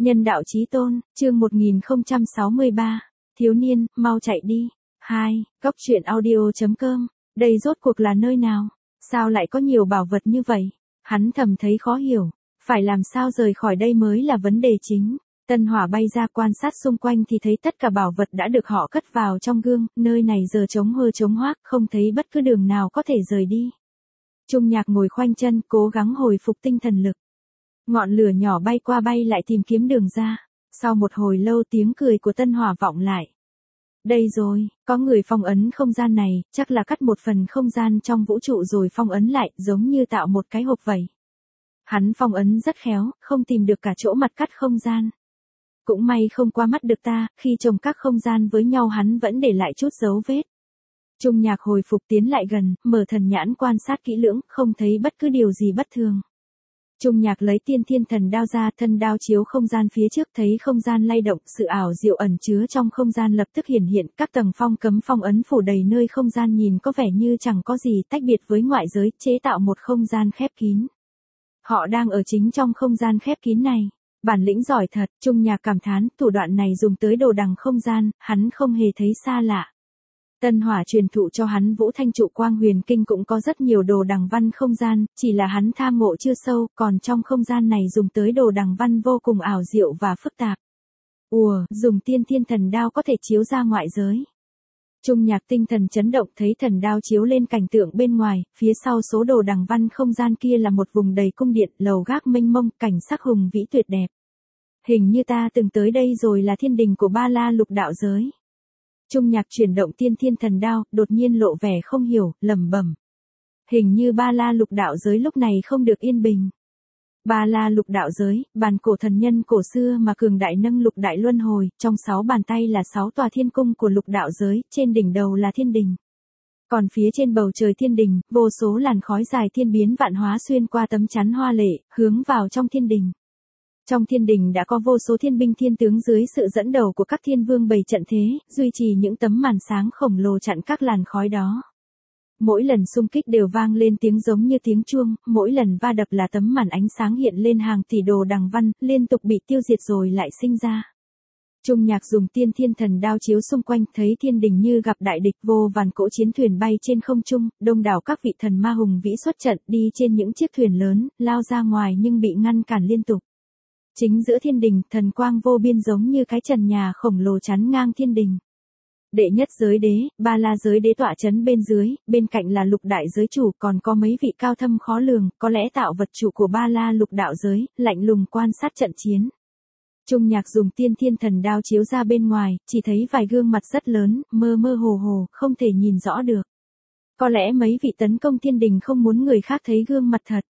Nhân đạo chí tôn, chương 1063. Thiếu niên, mau chạy đi. 2. Góc truyện audio.com. Đây rốt cuộc là nơi nào? Sao lại có nhiều bảo vật như vậy? Hắn thầm thấy khó hiểu. Phải làm sao rời khỏi đây mới là vấn đề chính. Tân Hỏa bay ra quan sát xung quanh thì thấy tất cả bảo vật đã được họ cất vào trong gương, nơi này giờ trống hơ trống hoác, không thấy bất cứ đường nào có thể rời đi. Trung Nhạc ngồi khoanh chân, cố gắng hồi phục tinh thần lực. Ngọn lửa nhỏ bay qua bay lại tìm kiếm đường ra. Sau một hồi lâu tiếng cười của Tân Hỏa vọng lại. Đây rồi, có người phong ấn không gian này, chắc là cắt một phần không gian trong vũ trụ rồi phong ấn lại, giống như tạo một cái hộp vậy. Hắn phong ấn rất khéo, không tìm được cả chỗ mặt cắt không gian. Cũng may không qua mắt được ta, khi chồng các không gian với nhau hắn vẫn để lại chút dấu vết. Trung Nhạc hồi phục tiến lại gần, mở thần nhãn quan sát kỹ lưỡng, không thấy bất cứ điều gì bất thường. Trung Nhạc lấy Tiên Thiên Thần Đao ra, thân đao chiếu không gian phía trước, thấy không gian lay động, sự ảo diệu ẩn chứa trong không gian lập tức hiển hiện, các tầng phong cấm phong ấn phủ đầy nơi không gian, nhìn có vẻ như chẳng có gì tách biệt với ngoại giới, chế tạo một không gian khép kín. Họ đang ở chính trong không gian khép kín này. Bản lĩnh giỏi thật, Trung Nhạc cảm thán, thủ đoạn này dùng tới đồ đằng không gian, hắn không hề thấy xa lạ. Tân Hỏa truyền thụ cho hắn Vũ Thanh Trụ Quang Huyền Kinh cũng có rất nhiều đồ đằng văn không gian, chỉ là hắn tham ngộ chưa sâu, còn trong không gian này dùng tới đồ đằng văn vô cùng ảo diệu và phức tạp. Dùng Tiên Thiên Thần Đao có thể chiếu ra ngoại giới. Trung Nhạc tinh thần chấn động, thấy thần đao chiếu lên cảnh tượng bên ngoài, phía sau số đồ đằng văn không gian kia là một vùng đầy cung điện, lầu gác mênh mông, cảnh sắc hùng vĩ tuyệt đẹp. Hình như ta từng tới đây rồi, là thiên đình của Ba La Lục đạo giới. Trung Nhạc chuyển động Tiên Thiên Thần Đao, đột nhiên lộ vẻ không hiểu, lẩm bẩm. Hình như Ba La Lục đạo giới lúc này không được yên bình. Ba La Lục đạo giới, bàn cổ thần nhân cổ xưa mà cường đại nâng lục đại luân hồi, trong 6 bàn tay là 6 tòa thiên cung của lục đạo giới, trên đỉnh đầu là thiên đình. Còn phía trên bầu trời thiên đình, vô số làn khói dài thiên biến vạn hóa xuyên qua tấm chắn hoa lệ, hướng vào trong thiên đình. Trong thiên đình đã có vô số thiên binh thiên tướng dưới sự dẫn đầu của các thiên vương bày trận thế, duy trì những tấm màn sáng khổng lồ chặn các làn khói đó. Mỗi lần xung kích đều vang lên tiếng giống như tiếng chuông, mỗi lần va đập là tấm màn ánh sáng hiện lên hàng tỷ đồ đằng văn, liên tục bị tiêu diệt rồi lại sinh ra. Trung Nhạc dùng Tiên Thiên Thần Đao chiếu xung quanh, thấy thiên đình như gặp đại địch, vô vàn cỗ chiến thuyền bay trên không trung, đông đảo các vị thần ma hùng vĩ xuất trận, đi trên những chiếc thuyền lớn, lao ra ngoài nhưng bị ngăn cản liên tục. Chính giữa thiên đình, thần quang vô biên giống như cái trần nhà khổng lồ chắn ngang thiên đình. Đệ nhất giới đế, Ba La giới đế tọa chấn bên dưới, bên cạnh là lục đại giới chủ, còn có mấy vị cao thâm khó lường, có lẽ tạo vật chủ của Ba La lục đạo giới, lạnh lùng quan sát trận chiến. Trung Nhạc dùng Tiên Thiên Thần Đao chiếu ra bên ngoài, chỉ thấy vài gương mặt rất lớn, mơ mơ hồ hồ, không thể nhìn rõ được. Có lẽ mấy vị tấn công thiên đình không muốn người khác thấy gương mặt thật.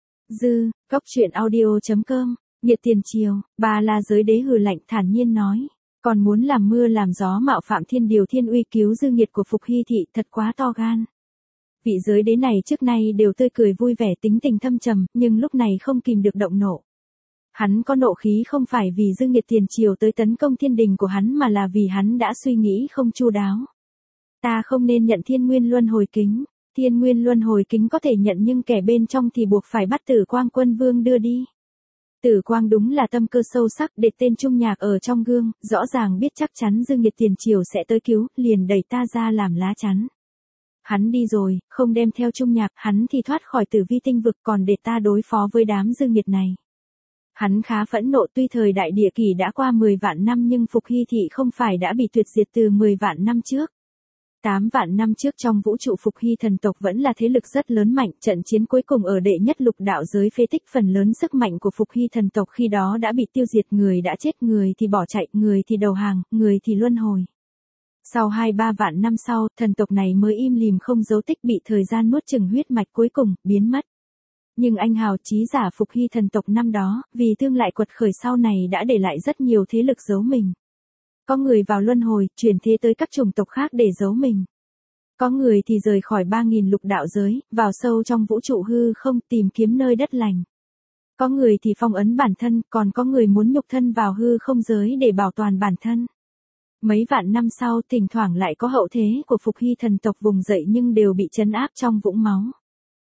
Góc truyện audio.com. Nhiệt tiền triều, Ba La giới đế hừ lạnh thản nhiên nói. Còn muốn làm mưa làm gió mạo phạm thiên điều thiên uy cứu dư nghiệt của Phục Hy thị, thật quá to gan. Vị giới đế này trước nay đều tươi cười vui vẻ, tính tình thâm trầm, nhưng lúc này không kìm được động nộ. Hắn có nộ khí không phải vì dư nghiệt tiền triều tới tấn công thiên đình của hắn, mà là vì hắn đã suy nghĩ không chu đáo. Ta không nên nhận Thiên Nguyên Luân Hồi Kính. Thiên Nguyên Luân Hồi Kính có thể nhận, nhưng kẻ bên trong thì buộc phải bắt Tử Quang Quân Vương đưa đi. Tử Quang đúng là tâm cơ sâu sắc, để tên Trung Nhạc ở trong gương, rõ ràng biết chắc chắn dư nghiệt tiền triều sẽ tới cứu, liền đẩy ta ra làm lá chắn. Hắn đi rồi, không đem theo Trung Nhạc, hắn thì thoát khỏi Tử Vi tinh vực, còn để ta đối phó với đám dư nghiệt này. Hắn khá phẫn nộ, tuy thời đại địa kỷ đã qua 10 vạn năm nhưng Phục Hy thị không phải đã bị tuyệt diệt từ 10 vạn năm trước. 8 vạn năm trước trong vũ trụ Phục Hy thần tộc vẫn là thế lực rất lớn mạnh, trận chiến cuối cùng ở đệ nhất lục đạo giới phế tích phần lớn sức mạnh của Phục Hy thần tộc khi đó đã bị tiêu diệt, người đã chết, người thì bỏ chạy, người thì đầu hàng, người thì luân hồi. Sau 2-3 vạn năm sau, thần tộc này mới im lìm không dấu tích, bị thời gian nuốt chửng huyết mạch, cuối cùng biến mất. Nhưng anh hào chí giả Phục Hy thần tộc năm đó, vì tương lại quật khởi sau này đã để lại rất nhiều thế lực giấu mình. Có người vào luân hồi, chuyển thế tới các chủng tộc khác để giấu mình. Có người thì rời khỏi 3.000 lục đạo giới, vào sâu trong vũ trụ hư không tìm kiếm nơi đất lành. Có người thì phong ấn bản thân, còn có người muốn nhục thân vào hư không giới để bảo toàn bản thân. Mấy vạn năm sau, thỉnh thoảng lại có hậu thế của Phục Hy thần tộc vùng dậy nhưng đều bị trấn áp trong vũng máu.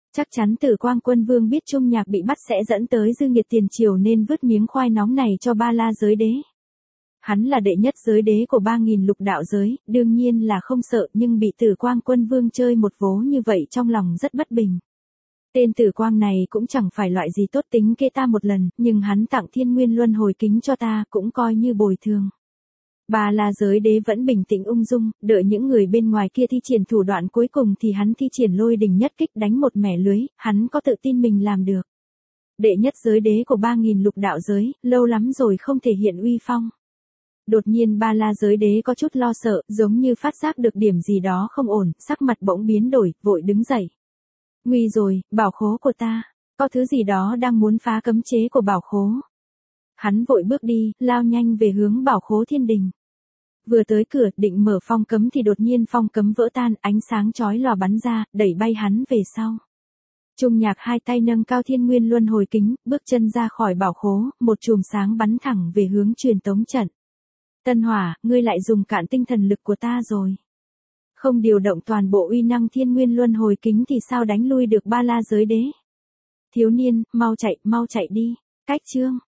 Chắc chắn Tử Quang Quân Vương biết Trung Nhạc bị bắt sẽ dẫn tới dư nghiệt tiền triều nên vứt miếng khoai nóng này cho Ba La giới đế. Hắn là đệ nhất giới đế của 3.000 lục đạo giới, đương nhiên là không sợ, nhưng bị Tử Quang Quân Vương chơi một vố như vậy trong lòng rất bất bình. Tên Tử Quang này cũng chẳng phải loại gì tốt tính kê ta một lần, nhưng hắn tặng Thiên Nguyên Luân Hồi Kính cho ta cũng coi như bồi thường. Ba La giới đế vẫn bình tĩnh ung dung, đợi những người bên ngoài kia thi triển thủ đoạn cuối cùng thì hắn thi triển Lôi Đình Nhất Kích đánh một mẻ lưới, hắn có tự tin mình làm được. Đệ nhất giới đế của 3.000 lục đạo giới, lâu lắm rồi không thể hiện uy phong. Đột nhiên Ba La giới đế có chút lo sợ, giống như phát giác được điểm gì đó không ổn, sắc mặt bỗng biến đổi, vội đứng dậy. Nguy rồi, bảo khố của ta, có thứ gì đó đang muốn phá cấm chế của bảo khố. Hắn vội bước đi, lao nhanh về hướng bảo khố thiên đình. Vừa tới cửa, định mở phong cấm thì đột nhiên phong cấm vỡ tan, ánh sáng chói lòa bắn ra, đẩy bay hắn về sau. Trung Nhạc hai tay nâng cao Thiên Nguyên Luân Hồi Kính, bước chân ra khỏi bảo khố, một chùm sáng bắn thẳng về hướng truyền tống trận. Tân Hỏa, ngươi lại dùng cạn tinh thần lực của ta rồi. Không điều động toàn bộ uy năng Thiên Nguyên Luân Hồi Kính thì sao đánh lui được Ba La giới đế? Thiếu niên, mau chạy đi. Cách chương